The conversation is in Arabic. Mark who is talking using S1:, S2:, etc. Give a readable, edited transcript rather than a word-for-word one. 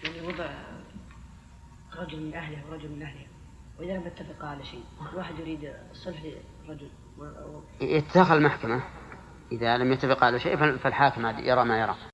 S1: يعني وضع رجل من أهله ورجل من أهلها، وإذا لم يتفق على شيء، الواحد يريد الصلح لرجل
S2: يتدخل المحكمة. إذا لم يتفق على شيء فالحاكم يرى ما يرى.